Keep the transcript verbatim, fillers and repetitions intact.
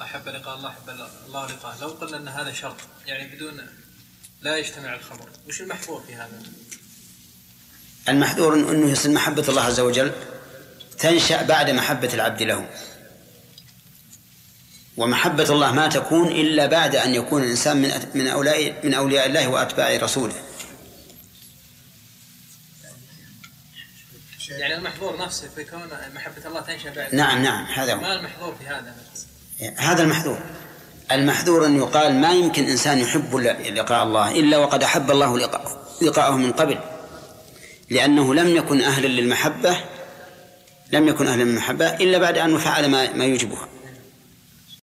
أحب لقاء الله أحب الله لقاء. لو قلنا أن هذا شرط يعني بدون لا يجتمع الخبر، وش المحظور في هذا؟ المحظور أنه يصل محبة الله عز وجل تنشأ بعد محبة العبد له، ومحبة الله ما تكون إلا بعد أن يكون الإنسان من من أولياء من أولياء الله وأتباع رسوله. يعني المحظور نفسه في كون محبة الله تنشأ بعد. نعم نعم هذا هو. ما المحظور في هذا؟ هذا المحظور. المحظور أن يقال ما يمكن إنسان يحب لقاء الله إلا وقد أحب الله لقاءه من قبل، لأنه لم يكن أهلا للمحبة لم يكن أهلا للمحبة إلا بعد أن فعل ما ما يوجبها.